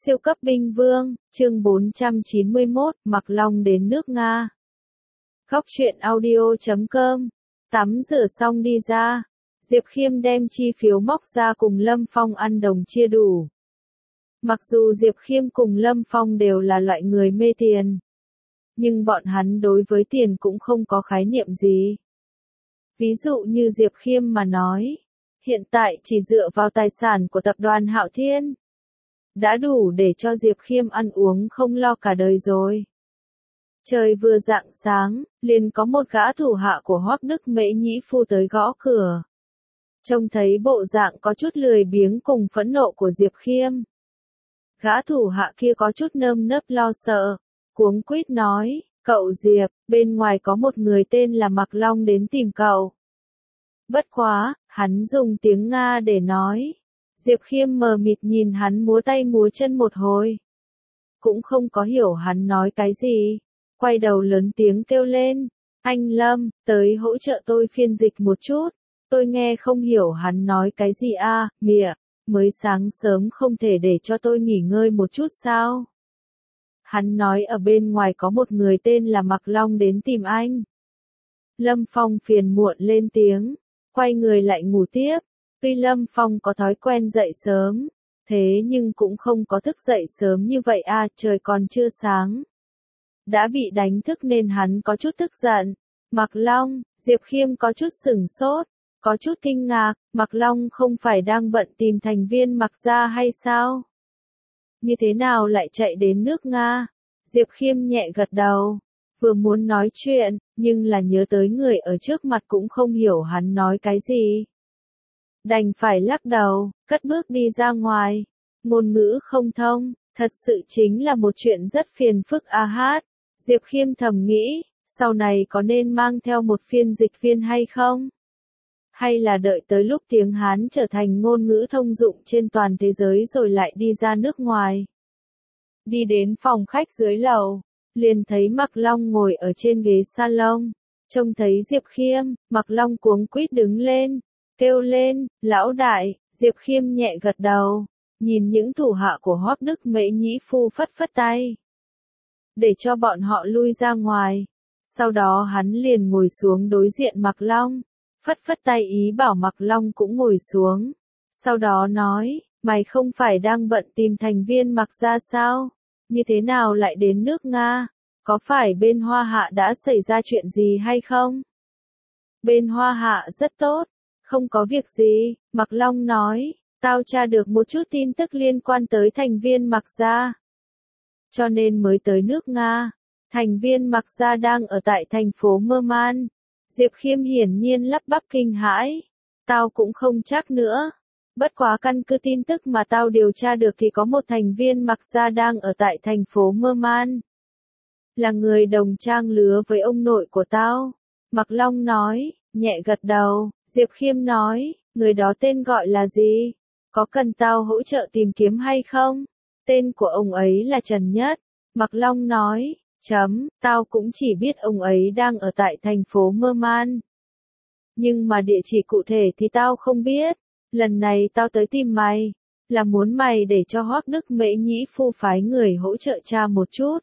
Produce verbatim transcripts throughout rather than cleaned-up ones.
Siêu cấp binh vương, chương bốn trăm chín mươi mốt, Mạc Long đến nước Nga. Góc truyện audio chấm com. Tắm rửa xong đi ra. Diệp Khiêm đem chi phiếu móc ra cùng Lâm Phong ăn đồng chia đủ. Mặc dù Diệp Khiêm cùng Lâm Phong đều là loại người mê tiền, nhưng bọn hắn đối với tiền cũng không có khái niệm gì. Ví dụ như Diệp Khiêm mà nói, hiện tại chỉ dựa vào tài sản của tập đoàn Hạo Thiên đã đủ để cho Diệp Khiêm ăn uống không lo cả đời rồi. Trời vừa rạng sáng, liền có một gã thủ hạ của Hoắc Đức Mễ Nhĩ Phu tới gõ cửa. Trông thấy bộ dạng có chút lười biếng cùng phẫn nộ của Diệp Khiêm, gã thủ hạ kia có chút nơm nớp lo sợ, cuống quýt nói, cậu Diệp, bên ngoài có một người tên là Mạc Long đến tìm cậu. Bất quá, hắn dùng tiếng Nga để nói. Diệp Khiêm mờ mịt nhìn hắn múa tay múa chân một hồi, cũng không có hiểu hắn nói cái gì, quay đầu lớn tiếng kêu lên, anh Lâm, tới hỗ trợ tôi phiên dịch một chút, tôi nghe không hiểu hắn nói cái gì a, à, mịa, mới sáng sớm không thể để cho tôi nghỉ ngơi một chút sao? Hắn nói ở bên ngoài có một người tên là Mạc Long đến tìm anh. Lâm Phong phiền muộn lên tiếng, quay người lại ngủ tiếp. Tuy Lâm Phong có thói quen dậy sớm, thế nhưng cũng không có thức dậy sớm như vậy à, trời còn chưa sáng. Đã bị đánh thức nên hắn có chút tức giận. Mạc Long, Diệp Khiêm có chút sửng sốt, có chút kinh ngạc, Mạc Long không phải đang bận tìm thành viên Mạc gia hay sao? Như thế nào lại chạy đến nước Nga? Diệp Khiêm nhẹ gật đầu, vừa muốn nói chuyện, nhưng là nhớ tới người ở trước mặt cũng không hiểu hắn nói cái gì. Đành phải lắc đầu, cất bước đi ra ngoài. Ngôn ngữ không thông, thật sự chính là một chuyện rất phiền phức a hát. Diệp Khiêm thầm nghĩ, sau này có nên mang theo một phiên dịch viên hay không? Hay là đợi tới lúc tiếng Hán trở thành ngôn ngữ thông dụng trên toàn thế giới rồi lại đi ra nước ngoài? Đi đến phòng khách dưới lầu, liền thấy Mạc Long ngồi ở trên ghế salon. Trông thấy Diệp Khiêm, Mạc Long cuống quýt đứng lên, kêu lên, lão đại. Diệp Khiêm nhẹ gật đầu, nhìn những thủ hạ của Hoắc Đức Mễ Nhĩ Phu phất phất tay, để cho bọn họ lui ra ngoài. Sau đó hắn liền ngồi xuống đối diện Mạc Long, phất phất tay ý bảo Mạc Long cũng ngồi xuống. Sau đó nói, mày không phải đang bận tìm thành viên Mạc gia sao? Như thế nào lại đến nước Nga? Có phải bên Hoa Hạ đã xảy ra chuyện gì hay không? Bên Hoa Hạ rất tốt. Không có việc gì, Mạc Long nói, tao tra được một chút tin tức liên quan tới thành viên Mạc gia, cho nên mới tới nước Nga. Thành viên Mạc gia đang ở tại thành phố Mơ Man. Diệp Khiêm hiển nhiên lắp bắp kinh hãi. Tao cũng không chắc nữa. Bất quá căn cứ tin tức mà tao điều tra được thì có một thành viên Mạc gia đang ở tại thành phố Mơ Man. Là người đồng trang lứa với ông nội của tao. Mạc Long nói, nhẹ gật đầu. Diệp Khiêm nói, người đó tên gọi là gì? Có cần tao hỗ trợ tìm kiếm hay không? Tên của ông ấy là Trần Nhất. Mạc Long nói, chấm, tao cũng chỉ biết ông ấy đang ở tại thành phố Mơ Man. Nhưng mà địa chỉ cụ thể thì tao không biết. Lần này tao tới tìm mày, là muốn mày để cho Hoắc Đức Mễ Nhĩ Phu phái người hỗ trợ tra một chút.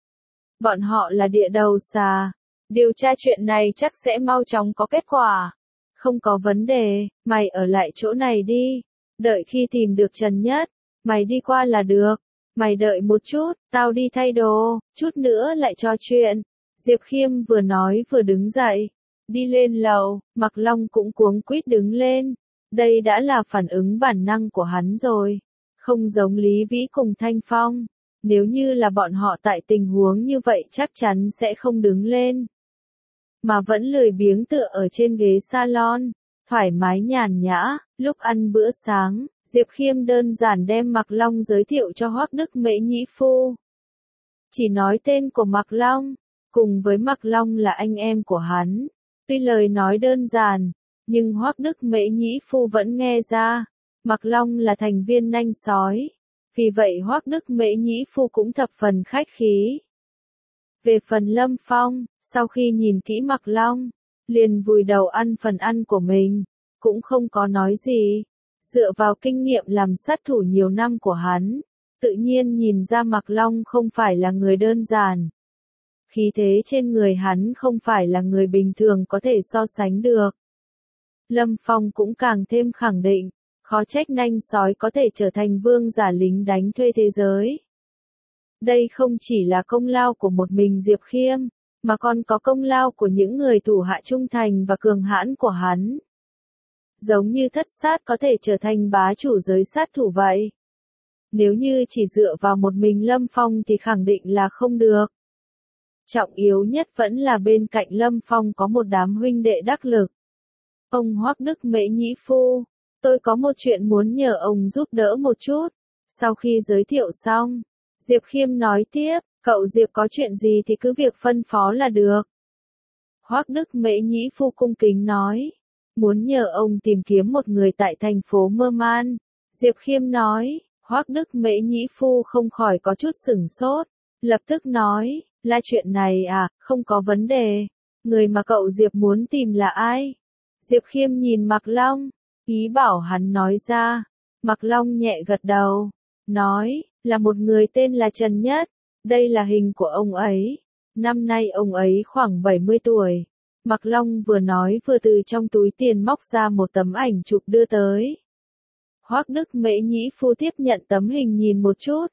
Bọn họ là địa đầu xà. Điều tra chuyện này chắc sẽ mau chóng có kết quả. Không có vấn đề, mày ở lại chỗ này đi. Đợi khi tìm được Trần Nhất, mày đi qua là được. Mày đợi một chút, tao đi thay đồ, chút nữa lại trò chuyện. Diệp Khiêm vừa nói vừa đứng dậy, đi lên lầu. Mạc Long cũng cuống quýt đứng lên. Đây đã là phản ứng bản năng của hắn rồi. Không giống Lý Vĩ cùng Thanh Phong. Nếu như là bọn họ tại tình huống như vậy chắc chắn sẽ không đứng lên, mà vẫn lười biếng tựa ở trên ghế salon, thoải mái nhàn nhã. Lúc ăn bữa sáng, Diệp Khiêm đơn giản đem Mạc Long giới thiệu cho Hoắc Đức Mễ Nhĩ Phu. Chỉ nói tên của Mạc Long, cùng với Mạc Long là anh em của hắn. Tuy lời nói đơn giản, nhưng Hoắc Đức Mễ Nhĩ Phu vẫn nghe ra, Mạc Long là thành viên nanh sói. Vì vậy Hoắc Đức Mễ Nhĩ Phu cũng thập phần khách khí. Về phần Lâm Phong, sau khi nhìn kỹ Mạc Long, liền vùi đầu ăn phần ăn của mình, cũng không có nói gì. Dựa vào kinh nghiệm làm sát thủ nhiều năm của hắn, tự nhiên nhìn ra Mạc Long không phải là người đơn giản. Khí thế trên người hắn không phải là người bình thường có thể so sánh được. Lâm Phong cũng càng thêm khẳng định, khó trách nanh sói có thể trở thành vương giả lính đánh thuê thế giới. Đây không chỉ là công lao của một mình Diệp Khiêm, mà còn có công lao của những người thủ hạ trung thành và cường hãn của hắn. Giống như thất sát có thể trở thành bá chủ giới sát thủ vậy. Nếu như chỉ dựa vào một mình Lâm Phong thì khẳng định là không được. Trọng yếu nhất vẫn là bên cạnh Lâm Phong có một đám huynh đệ đắc lực. Ông Hoắc Đức Mễ Nhĩ Phu, tôi có một chuyện muốn nhờ ông giúp đỡ một chút. Sau khi giới thiệu xong, Diệp Khiêm nói tiếp, cậu Diệp có chuyện gì thì cứ việc phân phó là được. Hoắc Đức Mễ Nhĩ Phu cung kính nói, muốn nhờ ông tìm kiếm một người tại thành phố Mơ Man. Diệp Khiêm nói, Hoắc Đức Mễ Nhĩ Phu không khỏi có chút sửng sốt, lập tức nói, là chuyện này à, không có vấn đề. Người mà cậu Diệp muốn tìm là ai? Diệp Khiêm nhìn Mạc Long, ý bảo hắn nói ra. Mạc Long nhẹ gật đầu, nói, là một người tên là Trần Nhất. Đây là hình của ông ấy. Năm nay ông ấy khoảng bảy mươi tuổi. Mạc Long vừa nói vừa từ trong túi tiền móc ra một tấm ảnh chụp đưa tới. Hoắc Đức Mễ Nhĩ Phu tiếp nhận tấm hình nhìn một chút.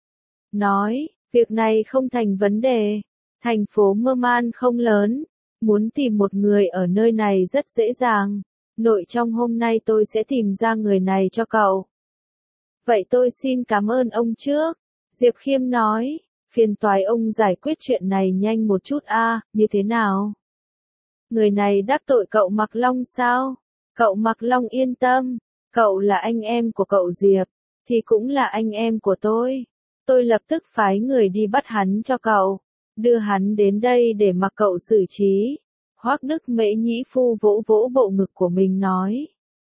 Nói, việc này không thành vấn đề. Thành phố Mơ Man không lớn. Muốn tìm một người ở nơi này rất dễ dàng. Nội trong hôm nay tôi sẽ tìm ra người này cho cậu. Vậy tôi xin cảm ơn ông trước. Diệp Khiêm nói, phiền toái ông giải quyết chuyện này nhanh một chút a, như thế nào? Người này đắc tội cậu Mạc Long sao? Cậu Mạc Long yên tâm, cậu là anh em của cậu Diệp, thì cũng là anh em của tôi. Tôi lập tức phái người đi bắt hắn cho cậu, đưa hắn đến đây để mặc cậu xử trí. Hoắc Đức Mễ Nhĩ Phu vỗ vỗ bộ ngực của mình nói.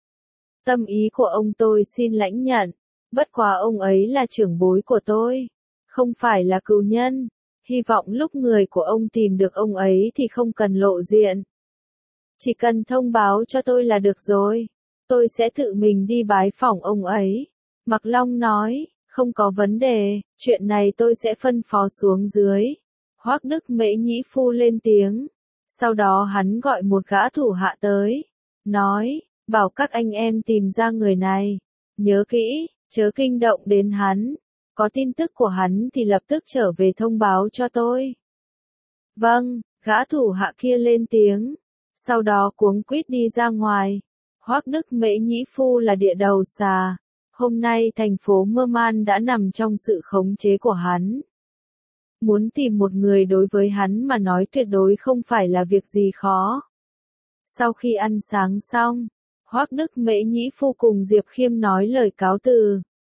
Tâm ý của ông tôi xin lãnh nhận, bất quá ông ấy là trưởng bối của tôi, không phải là cừu nhân. Hy vọng lúc người của ông tìm được ông ấy thì không cần lộ diện. Chỉ cần thông báo cho tôi là được rồi, tôi sẽ tự mình đi bái phỏng ông ấy. Mạc Long nói, không có vấn đề, chuyện này tôi sẽ phân phó xuống dưới. Hoắc Đức Mễ Nhĩ Phu lên tiếng, sau đó hắn gọi một gã thủ hạ tới, nói, bảo các anh em tìm ra người này, nhớ kỹ, chớ kinh động đến hắn, có tin tức của hắn thì lập tức trở về thông báo cho tôi. Vâng, gã thủ hạ kia lên tiếng, sau đó cuống quýt đi ra ngoài. Hoắc Đức Mễ Nhĩ Phu là địa đầu xà, hôm nay thành phố Mơ Man đã nằm trong sự khống chế của hắn. Muốn tìm một người đối với hắn mà nói tuyệt đối không phải là việc gì khó. Sau khi ăn sáng xong, Hoắc Đức Mễ Nhĩ Phu cùng Diệp Khiêm nói lời cáo từ.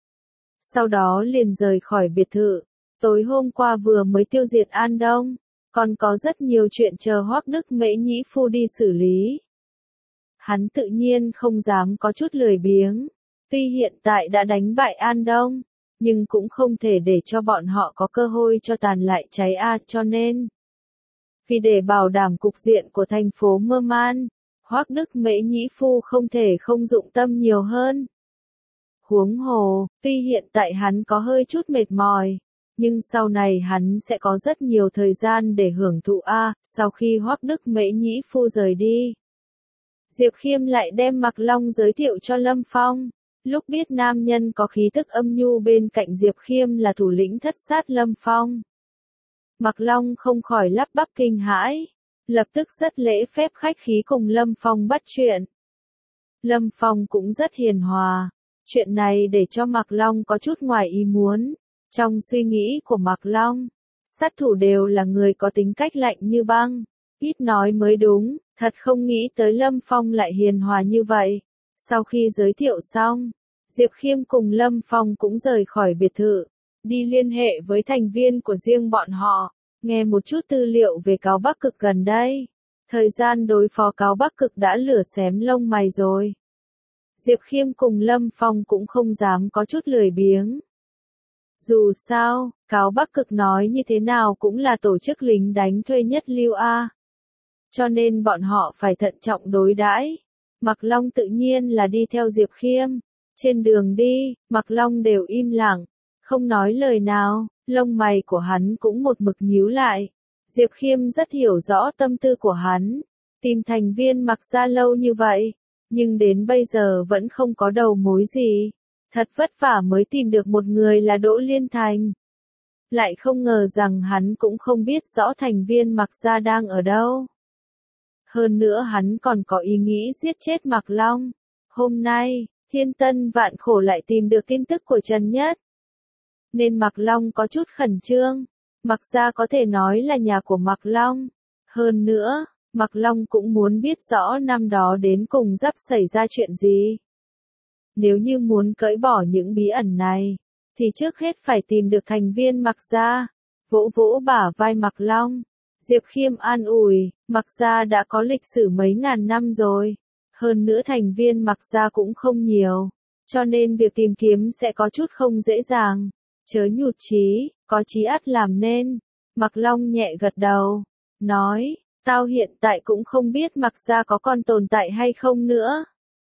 Sau đó liền rời khỏi biệt thự. Tối hôm qua vừa mới tiêu diệt An Đông, còn có rất nhiều chuyện chờ Hoắc Đức Mễ Nhĩ Phu đi xử lý. Hắn tự nhiên không dám có chút lười biếng. Tuy hiện tại đã đánh bại An Đông, nhưng cũng không thể để cho bọn họ có cơ hội cho tàn lại cháy a, cho nên vì để bảo đảm cục diện của thành phố Mơ Man, Hoắc Đức Mễ Nhĩ Phu không thể không dụng tâm nhiều hơn. Huống hồ, tuy hiện tại hắn có hơi chút mệt mỏi, nhưng sau này hắn sẽ có rất nhiều thời gian để hưởng thụ a. Sau khi Hoắc Đức Mễ Nhĩ Phu rời đi, Diệp Khiêm lại đem Mạc Long giới thiệu cho Lâm Phong. Lúc biết nam nhân có khí tức âm nhu bên cạnh Diệp Khiêm là thủ lĩnh thất sát Lâm Phong, Mạc Long không khỏi lắp bắp kinh hãi, lập tức rất lễ phép khách khí cùng Lâm Phong bắt chuyện. Lâm Phong cũng rất hiền hòa, chuyện này để cho Mạc Long có chút ngoài ý muốn. Trong suy nghĩ của Mạc Long, sát thủ đều là người có tính cách lạnh như băng, ít nói mới đúng, thật không nghĩ tới Lâm Phong lại hiền hòa như vậy. Sau khi giới thiệu xong, Diệp Khiêm cùng Lâm Phong cũng rời khỏi biệt thự, đi liên hệ với thành viên của riêng bọn họ, nghe một chút tư liệu về cáo Bắc Cực gần đây. Thời gian đối phó cáo Bắc Cực đã lửa xém lông mày rồi. Diệp Khiêm cùng Lâm Phong cũng không dám có chút lười biếng. Dù sao, cáo Bắc Cực nói như thế nào cũng là tổ chức lính đánh thuê nhất lưu A. Cho nên bọn họ phải thận trọng đối đãi. Mạc Long tự nhiên là đi theo Diệp Khiêm. Trên đường đi, Mạc Long đều im lặng, không nói lời nào, lông mày của hắn cũng một mực nhíu lại. Diệp Khiêm rất hiểu rõ tâm tư của hắn, tìm thành viên Mạc Gia lâu như vậy, nhưng đến bây giờ vẫn không có đầu mối gì. Thật vất vả mới tìm được một người là Đỗ Liên Thành. Lại không ngờ rằng hắn cũng không biết rõ thành viên Mạc Gia đang ở đâu. Hơn nữa hắn còn có ý nghĩ giết chết Mạc Long. Hôm nay, thiên tân vạn khổ lại tìm được tin tức của Trần Nhất. Nên Mạc Long có chút khẩn trương. Mạc Gia có thể nói là nhà của Mạc Long. Hơn nữa, Mạc Long cũng muốn biết rõ năm đó đến cùng Dắp xảy ra chuyện gì. Nếu như muốn cởi bỏ những bí ẩn này, thì trước hết phải tìm được thành viên Mạc Gia. Vỗ vỗ bả vai Mạc Long. Diệp Khiêm an ủi, Mạc Gia đã có lịch sử mấy ngàn năm rồi. Hơn nữa thành viên Mạc Gia cũng không nhiều. Cho nên việc tìm kiếm sẽ có chút không dễ dàng. Chớ nhụt chí, có chí ắt làm nên. Mạc Long nhẹ gật đầu. Nói, tao hiện tại cũng không biết Mạc Gia có còn tồn tại hay không nữa.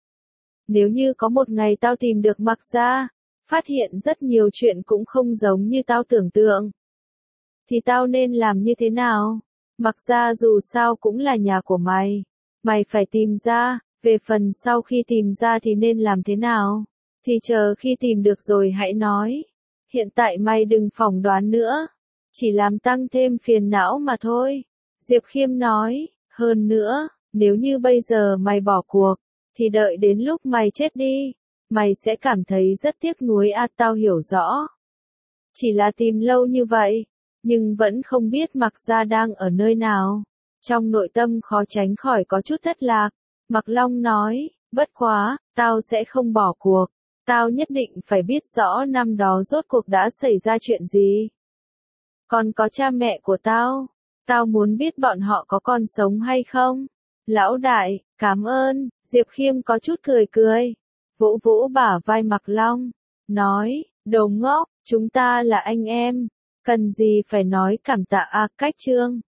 Nếu như có một ngày tao tìm được Mạc Gia, phát hiện rất nhiều chuyện cũng không giống như tao tưởng tượng. Thì tao nên làm như thế nào? Mạc Gia dù sao cũng là nhà của mày. Mày phải tìm ra, về phần sau khi tìm ra thì nên làm thế nào? Thì chờ khi tìm được rồi hãy nói. Hiện tại mày đừng phỏng đoán nữa. Chỉ làm tăng thêm phiền não mà thôi. Diệp Khiêm nói, hơn nữa, nếu như bây giờ mày bỏ cuộc, thì đợi đến lúc mày chết đi, mày sẽ cảm thấy rất tiếc nuối à tao hiểu rõ. Chỉ là tìm lâu như vậy, nhưng vẫn không biết Mạc Gia đang ở nơi nào. Trong nội tâm khó tránh khỏi có chút thất lạc. Mạc Long nói, bất quá, tao sẽ không bỏ cuộc. Tao nhất định phải biết rõ năm đó rốt cuộc đã xảy ra chuyện gì. Còn có cha mẹ của tao, tao muốn biết bọn họ có còn sống hay không. Lão đại, cảm ơn. Diệp Khiêm có chút cười cười. Vỗ vỗ bả vai Mạc Long. Nói, đồ ngốc, chúng ta là anh em. Cần gì phải nói cảm tạ à cách trương.